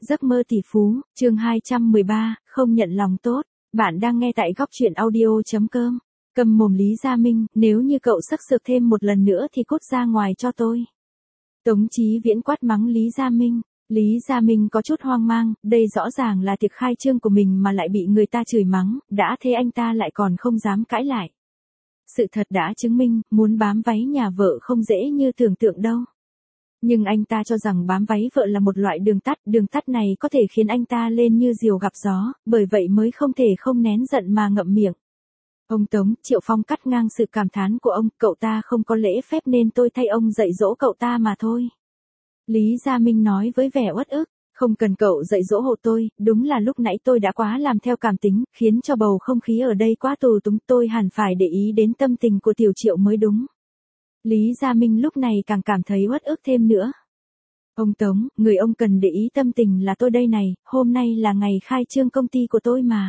Giấc mơ tỷ phú, chương 213, không nhận lòng tốt. Bạn đang nghe tại góc truyện audio.com. Cầm mồm Lý Gia Minh, nếu như cậu sắc sược thêm một lần nữa thì cút ra ngoài cho tôi. Tống Chí Viễn quát mắng Lý Gia Minh. Lý Gia Minh có chút hoang mang, đây rõ ràng là tiệc khai trương của mình mà lại bị người ta chửi mắng, đã thế anh ta lại còn không dám cãi lại. Sự thật đã chứng minh, muốn bám váy nhà vợ không dễ như tưởng tượng đâu. Nhưng anh ta cho rằng bám váy vợ là một loại đường tắt này có thể khiến anh ta lên như diều gặp gió, bởi vậy mới không thể không nén giận mà ngậm miệng. Ông Tống, Triệu Phong cắt ngang sự cảm thán của ông, cậu ta không có lễ phép nên tôi thay ông dạy dỗ cậu ta mà thôi. Lý Gia Minh nói với vẻ uất ức, không cần cậu dạy dỗ hộ tôi, đúng là lúc nãy tôi đã quá làm theo cảm tính, khiến cho bầu không khí ở đây quá tù túng, tôi hẳn phải để ý đến tâm tình của Tiểu Triệu mới đúng. Lý Gia Minh lúc này càng cảm thấy uất ức thêm nữa. Ông Tống, người ông cần để ý tâm tình là tôi đây này, hôm nay là ngày khai trương công ty của tôi mà.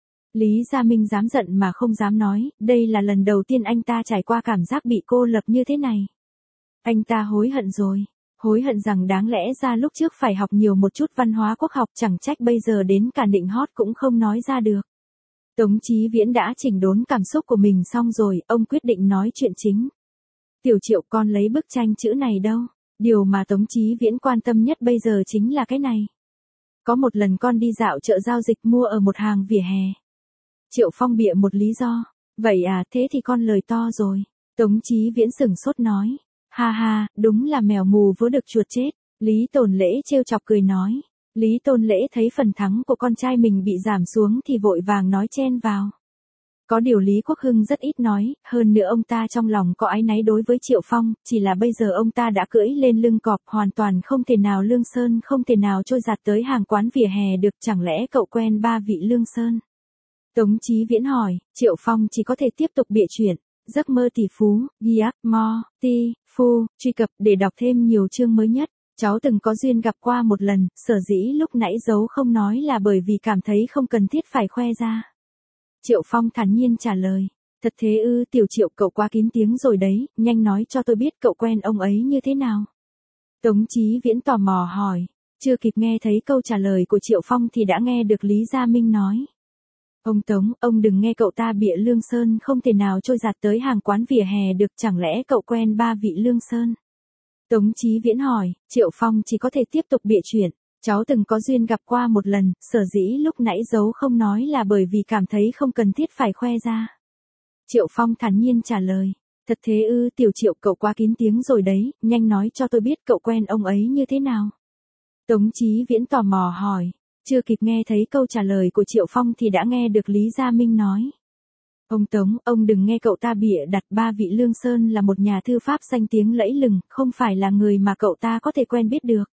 Lý Gia Minh dám giận mà không dám nói, đây là lần đầu tiên anh ta trải qua cảm giác bị cô lập như thế này. Anh ta hối hận rồi, hối hận rằng đáng lẽ ra lúc trước phải học nhiều một chút văn hóa quốc học, chẳng trách bây giờ đến cả định hót cũng không nói ra được. Tống Chí Viễn đã chỉnh đốn cảm xúc của mình xong rồi, ông quyết định nói chuyện chính. Tiểu Triệu, con lấy bức tranh chữ này đâu? Điều mà Tống Chí Viễn quan tâm nhất bây giờ chính là cái này. Có một lần con đi dạo chợ giao dịch mua ở một hàng vỉa hè. Triệu Phong bịa một lý do. Vậy à, thế thì con lời to rồi. Tống Chí Viễn sửng sốt nói. Ha ha, đúng là mèo mù vớ được chuột chết. Lý Tồn Lễ trêu chọc cười nói. Lý Tôn Lễ thấy phần thắng của con trai mình bị giảm xuống thì vội vàng nói chen vào. Có điều Lý Quốc Hưng rất ít nói, hơn nữa ông ta trong lòng có áy náy đối với Triệu Phong, chỉ là bây giờ ông ta đã cưỡi lên lưng cọp, hoàn toàn không thể nào Lương Sơn, không thể nào trôi giạt tới hàng quán vỉa hè được, chẳng lẽ cậu quen ba vị Lương Sơn? Tống Chí Viễn hỏi, Triệu Phong chỉ có thể tiếp tục bịa chuyện. Giấc mơ tỷ phú, Giac Mo, Ti, Phu, truy cập để đọc thêm nhiều chương mới nhất. Cháu từng có duyên gặp qua một lần, sở dĩ lúc nãy giấu không nói là bởi vì cảm thấy không cần thiết phải khoe ra. Triệu Phong thản nhiên trả lời. Thật thế ư, Tiểu Triệu, cậu quá kín tiếng rồi đấy, nhanh nói cho tôi biết cậu quen ông ấy như thế nào. Tống Chí Viễn tò mò hỏi. Chưa kịp nghe thấy câu trả lời của Triệu Phong thì đã nghe được Lý Gia Minh nói. Ông Tống, ông đừng nghe cậu ta bịa Lương Sơn không thể nào trôi giạt tới hàng quán vỉa hè được, chẳng lẽ cậu quen ba vị Lương Sơn? Tống Chí Viễn hỏi, Triệu Phong chỉ có thể tiếp tục bịa chuyện. Cháu từng có duyên gặp qua một lần, sở dĩ lúc nãy giấu không nói là bởi vì cảm thấy không cần thiết phải khoe ra. Triệu Phong thản nhiên trả lời. Thật thế ư, Tiểu Triệu, cậu quá kín tiếng rồi đấy, nhanh nói cho tôi biết cậu quen ông ấy như thế nào. Tống Chí Viễn tò mò hỏi. Chưa kịp nghe thấy câu trả lời của Triệu Phong thì đã nghe được Lý Gia Minh nói. Ông Tống, ông đừng nghe cậu ta bịa đặt, ba vị Lương Sơn là một nhà thư pháp danh tiếng lẫy lừng, không phải là người mà cậu ta có thể quen biết được.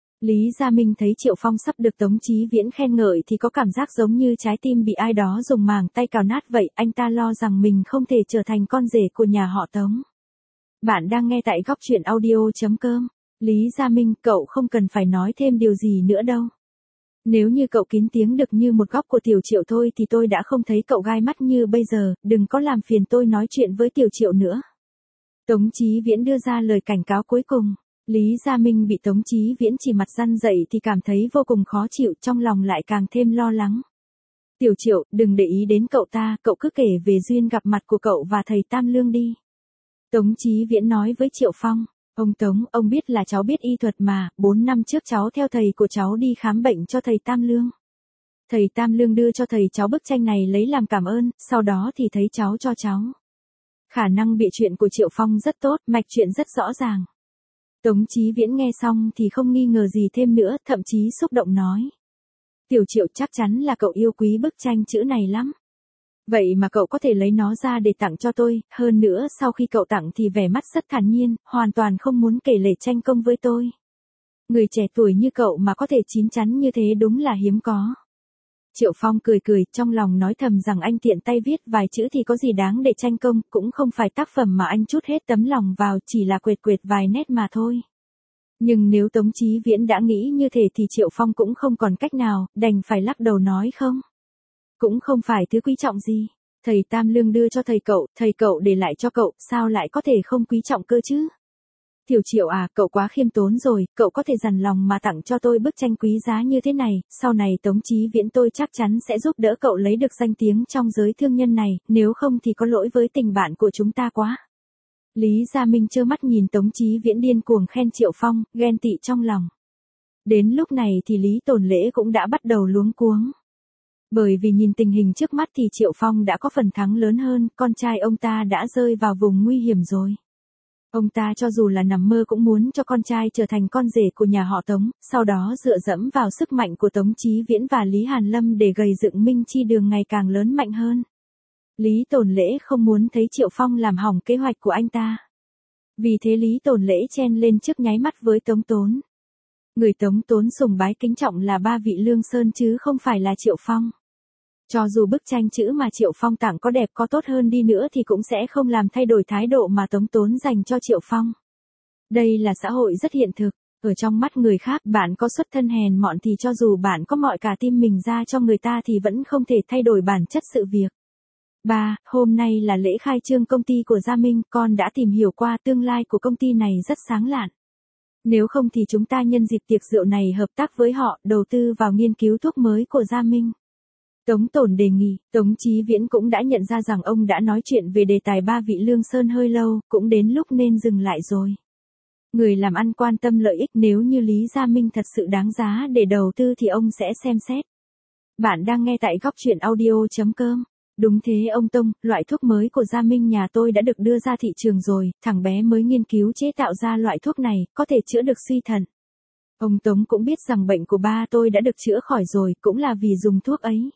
Lý Gia Minh thấy Triệu Phong sắp được Tống Chí Viễn khen ngợi thì có cảm giác giống như trái tim bị ai đó dùng màng tay cào nát vậy, anh ta lo rằng mình không thể trở thành con rể của nhà họ Tống. Bạn đang nghe tại góc truyện audio.com. Lý Gia Minh, cậu không cần phải nói thêm điều gì nữa đâu. Nếu như cậu kín tiếng được như một góc của Tiểu Triệu thôi thì tôi đã không thấy cậu gai mắt như bây giờ, đừng có làm phiền tôi nói chuyện với Tiểu Triệu nữa. Tống Chí Viễn đưa ra lời cảnh cáo cuối cùng. Lý Gia Minh bị Tống Chí Viễn chỉ mặt răn dậy thì cảm thấy vô cùng khó chịu, trong lòng lại càng thêm lo lắng. Tiểu Triệu, đừng để ý đến cậu ta, cậu cứ kể về duyên gặp mặt của cậu và thầy Tam Lương đi. Tống Chí Viễn nói với Triệu Phong. Ông Tống, ông biết là cháu biết y thuật mà, 4 năm trước cháu theo thầy của cháu đi khám bệnh cho thầy Tam Lương. Thầy Tam Lương đưa cho thầy cháu bức tranh này lấy làm cảm ơn, sau đó thì thấy cháu cho cháu. Khả năng bịa chuyện của Triệu Phong rất tốt, mạch chuyện rất rõ ràng. Tống Chí Viễn nghe xong thì không nghi ngờ gì thêm nữa, thậm chí xúc động nói. Tiểu Triệu, chắc chắn là cậu yêu quý bức tranh chữ này lắm. Vậy mà cậu có thể lấy nó ra để tặng cho tôi, hơn nữa sau khi cậu tặng thì vẻ mắt rất thản nhiên, hoàn toàn không muốn kể lể tranh công với tôi. Người trẻ tuổi như cậu mà có thể chín chắn như thế đúng là hiếm có. Triệu Phong cười cười, trong lòng nói thầm rằng anh tiện tay viết vài chữ thì có gì đáng để tranh công, cũng không phải tác phẩm mà anh chút hết tấm lòng vào, chỉ là quệt quệt vài nét mà thôi. Nhưng nếu Tống Chí Viễn đã nghĩ như thế thì Triệu Phong cũng không còn cách nào, đành phải lắc đầu nói không. Cũng không phải thứ quý trọng gì. Thầy Tam Lương đưa cho thầy cậu để lại cho cậu, sao lại có thể không quý trọng cơ chứ? Tiểu Triệu à, cậu quá khiêm tốn rồi, cậu có thể dằn lòng mà tặng cho tôi bức tranh quý giá như thế này, sau này Tống Chí Viễn tôi chắc chắn sẽ giúp đỡ cậu lấy được danh tiếng trong giới thương nhân này, nếu không thì có lỗi với tình bạn của chúng ta quá. Lý Gia Minh trơ mắt nhìn Tống Chí Viễn điên cuồng khen Triệu Phong, ghen tị trong lòng. Đến lúc này thì Lý Tồn Lễ cũng đã bắt đầu luống cuống. Bởi vì nhìn tình hình trước mắt thì Triệu Phong đã có phần thắng lớn hơn, con trai ông ta đã rơi vào vùng nguy hiểm rồi. Ông ta cho dù là nằm mơ cũng muốn cho con trai trở thành con rể của nhà họ Tống, sau đó dựa dẫm vào sức mạnh của Tống Chí Viễn và Lý Hàn Lâm để gầy dựng Minh Chi Đường ngày càng lớn mạnh hơn. Lý Tồn Lễ không muốn thấy Triệu Phong làm hỏng kế hoạch của anh ta. Vì thế Lý Tồn Lễ chen lên trước nháy mắt với Tống Tốn. Người Tống Tốn sùng bái kính trọng là ba vị Lương Sơn chứ không phải là Triệu Phong. Cho dù bức tranh chữ mà Triệu Phong tặng có đẹp có tốt hơn đi nữa thì cũng sẽ không làm thay đổi thái độ mà Tống Tốn dành cho Triệu Phong. Đây là xã hội rất hiện thực, ở trong mắt người khác bạn có xuất thân hèn mọn thì cho dù bạn có mọi cả tim mình ra cho người ta thì vẫn không thể thay đổi bản chất sự việc. 3. Hôm nay là lễ khai trương công ty của Gia Minh, con đã tìm hiểu qua tương lai của công ty này rất sáng lạn. Nếu không thì chúng ta nhân dịp tiệc rượu này hợp tác với họ, đầu tư vào nghiên cứu thuốc mới của Gia Minh. Tống Tồn đề nghị, Tống Chí Viễn cũng đã nhận ra rằng ông đã nói chuyện về đề tài ba vị Lương Sơn hơi lâu, cũng đến lúc nên dừng lại rồi. Người làm ăn quan tâm lợi ích, nếu như Lý Gia Minh thật sự đáng giá để đầu tư thì ông sẽ xem xét. Bạn đang nghe tại góc truyện audio.com. Đúng thế ông Tông, loại thuốc mới của Gia Minh nhà tôi đã được đưa ra thị trường rồi, thằng bé mới nghiên cứu chế tạo ra loại thuốc này, có thể chữa được suy thận. Ông Tống cũng biết rằng bệnh của ba tôi đã được chữa khỏi rồi, cũng là vì dùng thuốc ấy.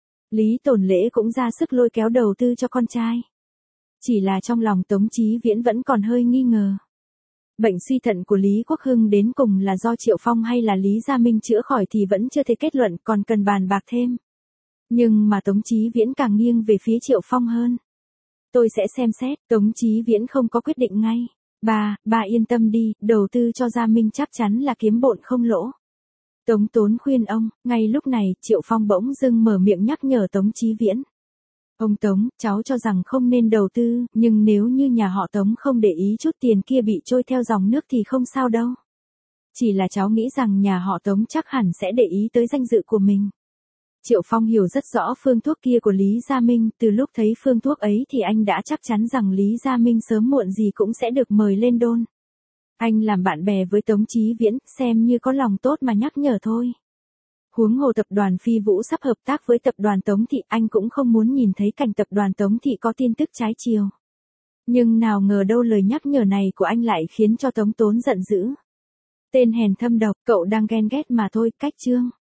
Lý Tồn Lễ cũng ra sức lôi kéo đầu tư cho con trai. Chỉ là trong lòng Tống Chí Viễn vẫn còn hơi nghi ngờ. Bệnh suy thận của Lý Quốc Hưng đến cùng là do Triệu Phong hay là Lý Gia Minh chữa khỏi thì vẫn chưa thể kết luận, còn cần bàn bạc thêm. Nhưng mà Tống Chí Viễn càng nghiêng về phía Triệu Phong hơn. Tôi sẽ xem xét, Tống Chí Viễn không có quyết định ngay. Bà yên tâm đi, đầu tư cho Gia Minh chắc chắn là kiếm bộn không lỗ. Tống Tốn khuyên ông, ngay lúc này, Triệu Phong bỗng dưng mở miệng nhắc nhở Tống Chí Viễn. Ông Tống, cháu cho rằng không nên đầu tư, nhưng nếu như nhà họ Tống không để ý chút tiền kia bị trôi theo dòng nước thì không sao đâu. Chỉ là cháu nghĩ rằng nhà họ Tống chắc hẳn sẽ để ý tới danh dự của mình. Triệu Phong hiểu rất rõ phương thuốc kia của Lý Gia Minh, từ lúc thấy phương thuốc ấy thì anh đã chắc chắn rằng Lý Gia Minh sớm muộn gì cũng sẽ được mời lên đôn. Anh làm bạn bè với Tống Chí Viễn, xem như có lòng tốt mà nhắc nhở thôi. Huống hồ tập đoàn Phi Vũ sắp hợp tác với tập đoàn Tống Thị, anh cũng không muốn nhìn thấy cảnh tập đoàn Tống Thị có tin tức trái chiều. Nhưng nào ngờ đâu lời nhắc nhở này của anh lại khiến cho Tống Tốn giận dữ. Tên hèn thâm độc, cậu đang ghen ghét mà thôi, cách chương.